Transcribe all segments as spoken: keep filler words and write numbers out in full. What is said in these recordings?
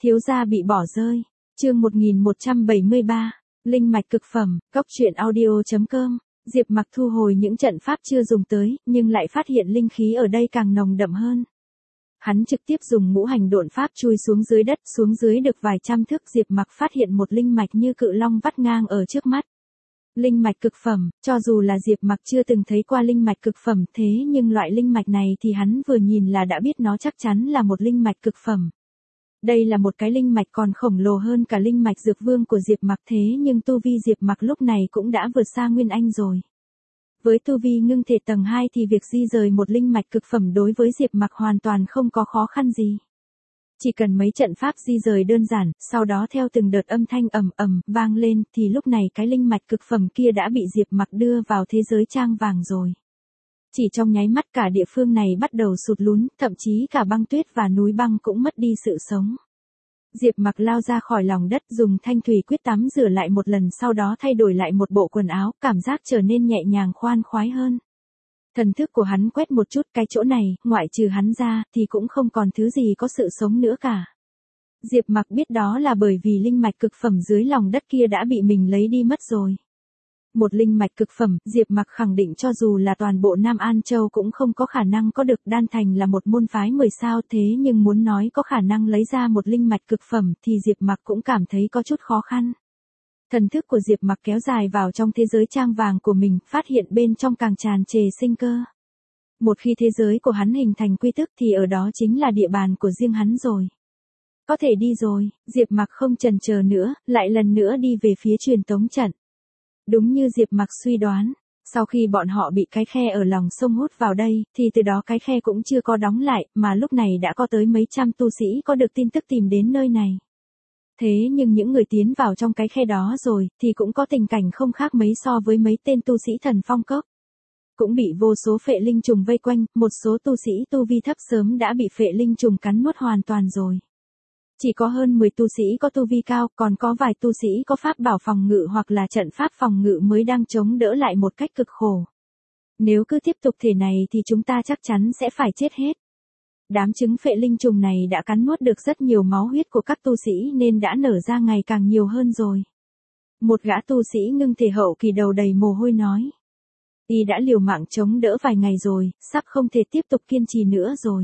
Thiếu gia bị bỏ rơi. Chương một nghìn một trăm bảy mươi ba. Linh mạch cực phẩm. Cốc truyện audio chấm com. Diệp Mặc thu hồi những trận pháp chưa dùng tới, nhưng lại phát hiện linh khí ở đây càng nồng đậm hơn. Hắn trực tiếp dùng ngũ hành độn pháp chui xuống dưới đất, xuống dưới được vài trăm thước, Diệp Mặc phát hiện một linh mạch như cự long vắt ngang ở trước mắt. Linh mạch cực phẩm, cho dù là Diệp Mặc chưa từng thấy qua linh mạch cực phẩm, thế nhưng loại linh mạch này thì hắn vừa nhìn là đã biết nó chắc chắn là một linh mạch cực phẩm. Đây là một cái linh mạch còn khổng lồ hơn cả linh mạch dược vương của Diệp Mặc, thế nhưng tu vi Diệp Mặc lúc này cũng đã vượt xa Nguyên Anh rồi. Với tu vi ngưng thể tầng hai thì việc di rời một linh mạch cực phẩm đối với Diệp Mặc hoàn toàn không có khó khăn gì. Chỉ cần mấy trận pháp di rời đơn giản, sau đó theo từng đợt âm thanh ầm ầm vang lên thì lúc này cái linh mạch cực phẩm kia đã bị Diệp Mặc đưa vào thế giới trang vàng rồi. Chỉ trong nháy mắt cả địa phương này bắt đầu sụt lún, thậm chí cả băng tuyết và núi băng cũng mất đi sự sống. Diệp Mặc lao ra khỏi lòng đất, dùng thanh thủy quyết tắm rửa lại một lần, sau đó thay đổi lại một bộ quần áo, cảm giác trở nên nhẹ nhàng khoan khoái hơn. Thần thức của hắn quét một chút, cái chỗ này, ngoại trừ hắn ra, thì cũng không còn thứ gì có sự sống nữa cả. Diệp Mặc biết đó là bởi vì linh mạch cực phẩm dưới lòng đất kia đã bị mình lấy đi mất rồi. Một linh mạch cực phẩm, Diệp Mặc khẳng định cho dù là toàn bộ Nam An Châu cũng không có khả năng có được. Đan Thành là một môn phái mười sao, thế nhưng muốn nói có khả năng lấy ra một linh mạch cực phẩm thì Diệp Mặc cũng cảm thấy có chút khó khăn. Thần thức của Diệp Mặc kéo dài vào trong thế giới trang vàng của mình, phát hiện bên trong càng tràn trề sinh cơ. Một khi thế giới của hắn hình thành quy tắc thì ở đó chính là địa bàn của riêng hắn rồi. Có thể đi rồi, Diệp Mặc không chần chờ nữa, lại lần nữa đi về phía truyền tống trận. Đúng như Diệp Mặc suy đoán, sau khi bọn họ bị cái khe ở lòng sông hút vào đây, thì từ đó cái khe cũng chưa có đóng lại, mà lúc này đã có tới mấy trăm tu sĩ có được tin tức tìm đến nơi này. Thế nhưng những người tiến vào trong cái khe đó rồi, thì cũng có tình cảnh không khác mấy so với mấy tên tu sĩ thần phong cốc. Cũng bị vô số phệ linh trùng vây quanh, một số tu sĩ tu vi thấp sớm đã bị phệ linh trùng cắn nuốt hoàn toàn rồi. Chỉ có hơn mười tu sĩ có tu vi cao, còn có vài tu sĩ có pháp bảo phòng ngự hoặc là trận pháp phòng ngự mới đang chống đỡ lại một cách cực khổ. Nếu cứ tiếp tục thế này thì chúng ta chắc chắn sẽ phải chết hết. Đám trứng phệ linh trùng này đã cắn nuốt được rất nhiều máu huyết của các tu sĩ nên đã nở ra ngày càng nhiều hơn rồi. Một gã tu sĩ ngưng thể hậu kỳ đầu đầy mồ hôi nói. Y đã liều mạng chống đỡ vài ngày rồi, sắp không thể tiếp tục kiên trì nữa rồi.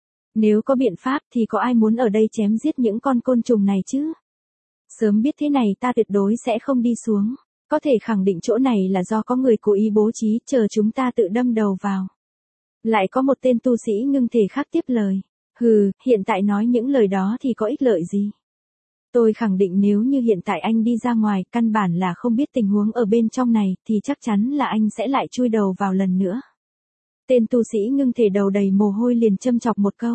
Nếu có biện pháp thì có ai muốn ở đây chém giết những con côn trùng này chứ? Sớm biết thế này ta tuyệt đối sẽ không đi xuống. Có thể khẳng định chỗ này là do có người cố ý bố trí, chờ chúng ta tự đâm đầu vào. Lại có một tên tu sĩ ngưng thể khác tiếp lời. Hừ, hiện tại nói những lời đó thì có ích lợi gì? Tôi khẳng định nếu như hiện tại anh đi ra ngoài, căn bản là không biết tình huống ở bên trong này, thì chắc chắn là anh sẽ lại chui đầu vào lần nữa. Tên tu sĩ ngưng thể đầu đầy mồ hôi liền châm chọc một câu.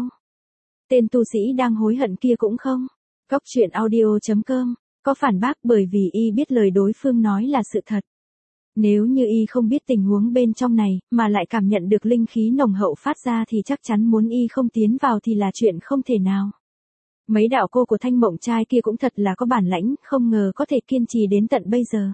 Tên tu sĩ đang hối hận kia cũng không. Cốc truyện audio chấm com, có phản bác bởi vì y biết lời đối phương nói là sự thật. Nếu như y không biết tình huống bên trong này, mà lại cảm nhận được linh khí nồng hậu phát ra thì chắc chắn muốn y không tiến vào thì là chuyện không thể nào. Mấy đạo cô của Thanh Mộng Trai kia cũng thật là có bản lãnh, không ngờ có thể kiên trì đến tận bây giờ.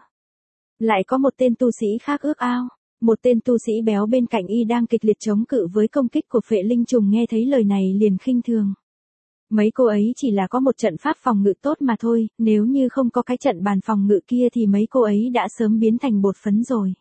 Lại có một tên tu sĩ khác ước ao. Một tên tu sĩ béo bên cạnh y đang kịch liệt chống cự với công kích của phệ linh trùng, nghe thấy lời này liền khinh thường. Mấy cô ấy chỉ là có một trận pháp phòng ngự tốt mà thôi, nếu như không có cái trận bàn phòng ngự kia thì mấy cô ấy đã sớm biến thành bột phấn rồi.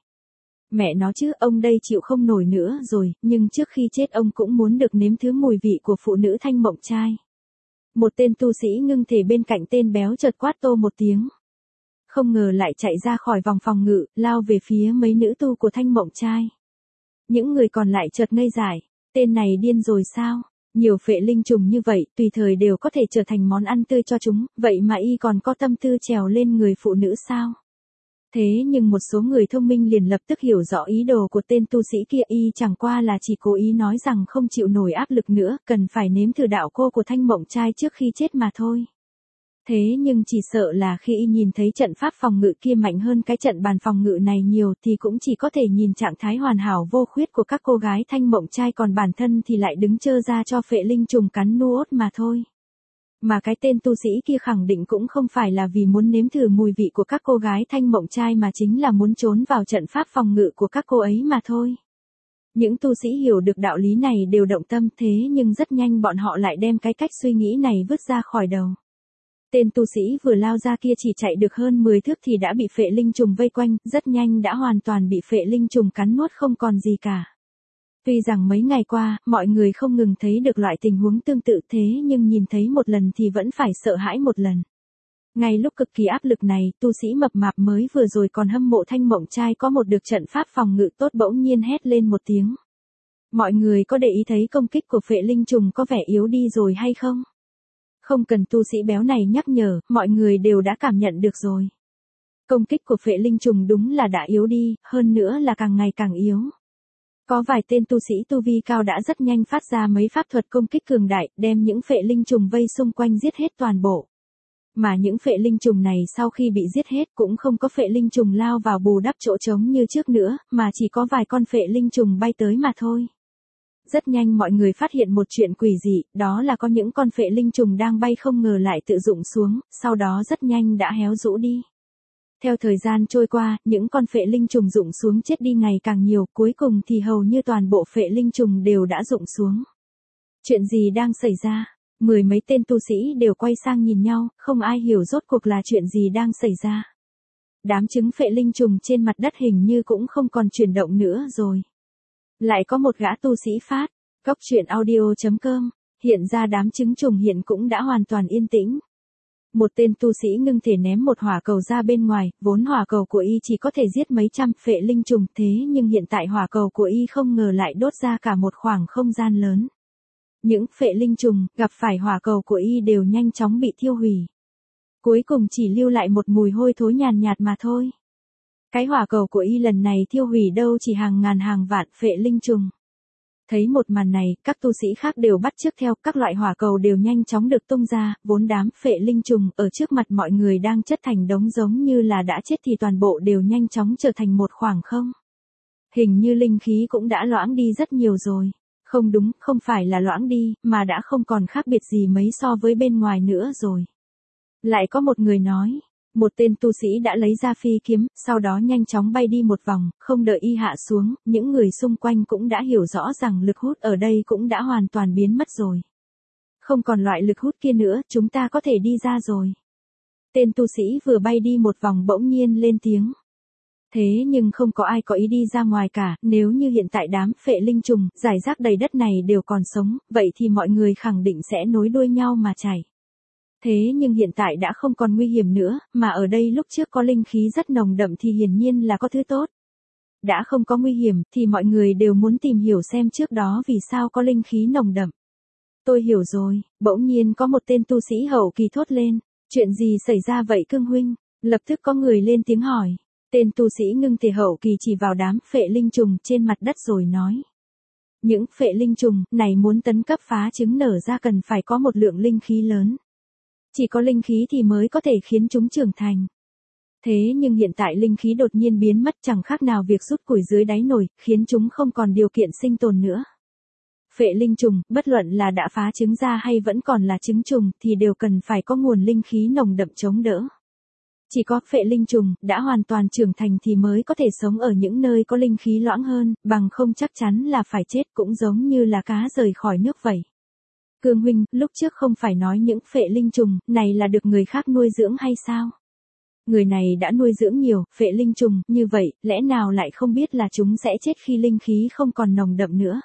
Mẹ nó chứ, ông đây chịu không nổi nữa rồi, nhưng trước khi chết ông cũng muốn được nếm thứ mùi vị của phụ nữ Thanh Mộng Trai. Một tên tu sĩ ngưng thể bên cạnh tên béo chợt quát tô một tiếng. Không ngờ lại chạy ra khỏi vòng phòng ngự, lao về phía mấy nữ tu của Thanh Mộng Trai. Những người còn lại chợt ngây dại, tên này điên rồi sao? Nhiều phệ linh trùng như vậy, tùy thời đều có thể trở thành món ăn tươi cho chúng, vậy mà y còn có tâm tư trèo lên người phụ nữ sao? Thế nhưng một số người thông minh liền lập tức hiểu rõ ý đồ của tên tu sĩ kia, y chẳng qua là chỉ cố ý nói rằng không chịu nổi áp lực nữa, cần phải nếm thử đạo cô của Thanh Mộng Trai trước khi chết mà thôi. Thế nhưng chỉ sợ là khi y nhìn thấy trận pháp phòng ngự kia mạnh hơn cái trận bàn phòng ngự này nhiều thì cũng chỉ có thể nhìn trạng thái hoàn hảo vô khuyết của các cô gái Thanh Mộng Trai, còn bản thân thì lại đứng trơ ra cho phệ linh trùng cắn nuốt mà thôi. Mà cái tên tu sĩ kia khẳng định cũng không phải là vì muốn nếm thử mùi vị của các cô gái Thanh Mộng Trai mà chính là muốn trốn vào trận pháp phòng ngự của các cô ấy mà thôi. Những tu sĩ hiểu được đạo lý này đều động tâm, thế nhưng rất nhanh bọn họ lại đem cái cách suy nghĩ này vứt ra khỏi đầu. Tên tu sĩ vừa lao ra kia chỉ chạy được hơn mười thước thì đã bị phệ linh trùng vây quanh, rất nhanh đã hoàn toàn bị phệ linh trùng cắn nuốt không còn gì cả. Tuy rằng mấy ngày qua, mọi người không ngừng thấy được loại tình huống tương tự thế nhưng nhìn thấy một lần thì vẫn phải sợ hãi một lần. Ngay lúc cực kỳ áp lực này, tu sĩ mập mạp mới vừa rồi còn hâm mộ Thanh Mộng Trai có một được trận pháp phòng ngự tốt bỗng nhiên hét lên một tiếng. Mọi người có để ý thấy công kích của phệ linh trùng có vẻ yếu đi rồi hay không? Không cần tu sĩ béo này nhắc nhở, mọi người đều đã cảm nhận được rồi. Công kích của phệ linh trùng đúng là đã yếu đi, hơn nữa là càng ngày càng yếu. Có vài tên tu sĩ tu vi cao đã rất nhanh phát ra mấy pháp thuật công kích cường đại, đem những phệ linh trùng vây xung quanh giết hết toàn bộ. Mà những phệ linh trùng này sau khi bị giết hết cũng không có phệ linh trùng lao vào bù đắp chỗ trống như trước nữa, mà chỉ có vài con phệ linh trùng bay tới mà thôi. Rất nhanh mọi người phát hiện một chuyện quỷ dị, đó là có những con phệ linh trùng đang bay không ngờ lại tự rụng xuống, sau đó rất nhanh đã héo rũ đi. Theo thời gian trôi qua, những con phệ linh trùng rụng xuống chết đi ngày càng nhiều, cuối cùng thì hầu như toàn bộ phệ linh trùng đều đã rụng xuống. Chuyện gì đang xảy ra? Mười mấy tên tu sĩ đều quay sang nhìn nhau, không ai hiểu rốt cuộc là chuyện gì đang xảy ra. Đám trứng phệ linh trùng trên mặt đất hình như cũng không còn chuyển động nữa rồi. Lại có một gã tu sĩ phát, Cóc Truyện Audio chấm com, hiện ra đám trứng trùng hiện cũng đã hoàn toàn yên tĩnh. Một tên tu sĩ ngưng thể ném một hỏa cầu ra bên ngoài, vốn hỏa cầu của y chỉ có thể giết mấy trăm phệ linh trùng thế nhưng hiện tại hỏa cầu của y không ngờ lại đốt ra cả một khoảng không gian lớn. Những phệ linh trùng gặp phải hỏa cầu của y đều nhanh chóng bị thiêu hủy. Cuối cùng chỉ lưu lại một mùi hôi thối nhàn nhạt mà thôi. Cái hỏa cầu của y lần này thiêu hủy đâu chỉ hàng ngàn hàng vạn phệ linh trùng. Thấy một màn này, các tu sĩ khác đều bắt chước theo, các loại hỏa cầu đều nhanh chóng được tung ra, vốn đám phệ linh trùng ở trước mặt mọi người đang chất thành đống giống như là đã chết thì toàn bộ đều nhanh chóng trở thành một khoảng không. Hình như linh khí cũng đã loãng đi rất nhiều rồi. Không đúng, không phải là loãng đi, mà đã không còn khác biệt gì mấy so với bên ngoài nữa rồi. Lại có một người nói, một tên tu sĩ đã lấy ra phi kiếm, sau đó nhanh chóng bay đi một vòng, không đợi y hạ xuống, những người xung quanh cũng đã hiểu rõ rằng lực hút ở đây cũng đã hoàn toàn biến mất rồi. Không còn loại lực hút kia nữa, chúng ta có thể đi ra rồi. Tên tu sĩ vừa bay đi một vòng bỗng nhiên lên tiếng. Thế nhưng không có ai có ý đi ra ngoài cả, nếu như hiện tại đám phệ linh trùng, rải rác đầy đất này đều còn sống, vậy thì mọi người khẳng định sẽ nối đuôi nhau mà chạy. Thế nhưng hiện tại đã không còn nguy hiểm nữa, mà ở đây lúc trước có linh khí rất nồng đậm thì hiển nhiên là có thứ tốt. Đã không có nguy hiểm, thì mọi người đều muốn tìm hiểu xem trước đó vì sao có linh khí nồng đậm. Tôi hiểu rồi, bỗng nhiên có một tên tu sĩ hậu kỳ thốt lên, chuyện gì xảy ra vậy cương huynh? Lập tức có người lên tiếng hỏi. Tên tu sĩ ngưng thể hậu kỳ chỉ vào đám phệ linh trùng trên mặt đất rồi nói. Những phệ linh trùng này muốn tấn cấp phá trứng nở ra cần phải có một lượng linh khí lớn. Chỉ có linh khí thì mới có thể khiến chúng trưởng thành. Thế nhưng hiện tại linh khí đột nhiên biến mất chẳng khác nào việc rút củi dưới đáy nồi, khiến chúng không còn điều kiện sinh tồn nữa. Phệ linh trùng, bất luận là đã phá trứng ra hay vẫn còn là trứng trùng thì đều cần phải có nguồn linh khí nồng đậm chống đỡ. Chỉ có phệ linh trùng đã hoàn toàn trưởng thành thì mới có thể sống ở những nơi có linh khí loãng hơn, bằng không chắc chắn là phải chết, cũng giống như là cá rời khỏi nước vậy. Cương huynh, lúc trước không phải nói những phệ linh trùng này là được người khác nuôi dưỡng hay sao? Người này đã nuôi dưỡng nhiều phệ linh trùng, như vậy, lẽ nào lại không biết là chúng sẽ chết khi linh khí không còn nồng đậm nữa?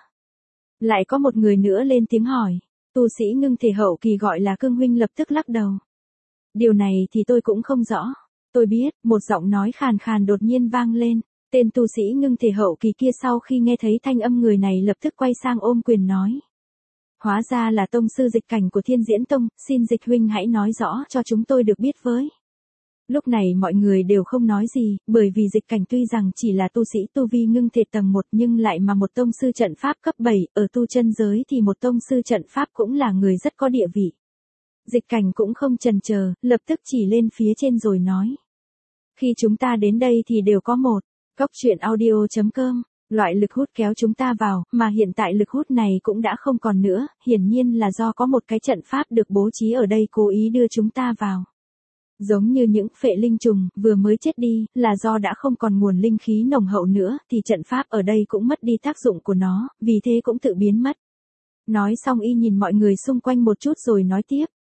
Lại có một người nữa lên tiếng hỏi, tu sĩ ngưng thể hậu kỳ gọi là Cương huynh lập tức lắc đầu. Điều này thì tôi cũng không rõ. Tôi biết, một giọng nói khàn khàn đột nhiên vang lên. Tên tu sĩ ngưng thể hậu kỳ kia sau khi nghe thấy thanh âm người này lập tức quay sang ôm quyền nói. Hóa ra là tông sư Dịch Cảnh của Thiên Diễn Tông, xin Dịch huynh hãy nói rõ cho chúng tôi được biết với. Lúc này mọi người đều không nói gì, bởi vì Dịch Cảnh tuy rằng chỉ là tu sĩ tu vi ngưng thể tầng một nhưng lại mà một tông sư trận pháp cấp bảy, ở tu chân giới thì một tông sư trận pháp cũng là người rất có địa vị. Dịch Cảnh cũng không chần chờ, lập tức chỉ lên phía trên rồi nói. Khi chúng ta đến đây thì đều có một, Cóc Truyện Audio chấm com, loại lực hút kéo chúng ta vào, mà hiện tại lực hút này cũng đã không còn nữa, hiển nhiên là do có một cái trận pháp được bố trí ở đây cố ý đưa chúng ta vào. Giống như những phệ linh trùng vừa mới chết đi, là do đã không còn nguồn linh khí nồng hậu nữa, thì trận pháp ở đây cũng mất đi tác dụng của nó, vì thế cũng tự biến mất. Nói xong y nhìn mọi người xung quanh một chút rồi nói tiếp.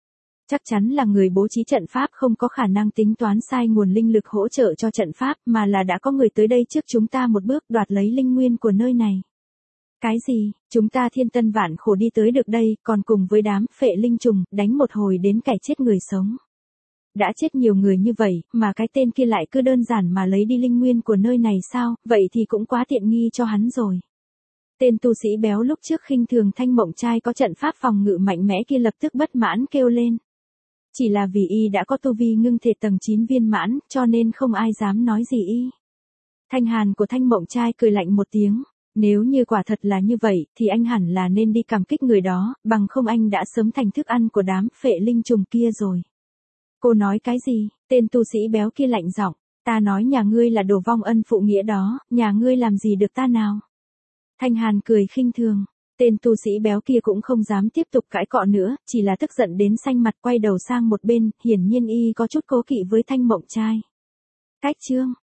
Chắc chắn là người bố trí trận pháp không có khả năng tính toán sai nguồn linh lực hỗ trợ cho trận pháp, mà là đã có người tới đây trước chúng ta một bước đoạt lấy linh nguyên của nơi này. Cái gì, chúng ta thiên tân vạn khổ đi tới được đây, còn cùng với đám phệ linh trùng, đánh một hồi đến kẻ chết người sống. Đã chết nhiều người như vậy, mà cái tên kia lại cứ đơn giản mà lấy đi linh nguyên của nơi này sao, vậy thì cũng quá tiện nghi cho hắn rồi. Tên tu sĩ béo lúc trước khinh thường Thanh Mộng Trai có trận pháp phòng ngự mạnh mẽ kia lập tức bất mãn kêu lên. Chỉ là vì y đã có tu vi ngưng thể tầng chín viên mãn, cho nên không ai dám nói gì y. Thanh hàn của Thanh Mộng Trai cười lạnh một tiếng. Nếu như quả thật là như vậy, thì anh hẳn là nên đi cảm kích người đó, bằng không anh đã sớm thành thức ăn của đám phệ linh trùng kia rồi. Cô nói cái gì? Tên tu sĩ béo kia lạnh giọng. Ta nói nhà ngươi là đồ vong ân phụ nghĩa đó, nhà ngươi làm gì được ta nào? Thanh hàn cười khinh thường. Tên tu sĩ béo kia cũng không dám tiếp tục cãi cọ nữa, chỉ là tức giận đến xanh mặt quay đầu sang một bên, hiển nhiên y có chút cố kỵ với Thanh Mộng Trai. Cách chương,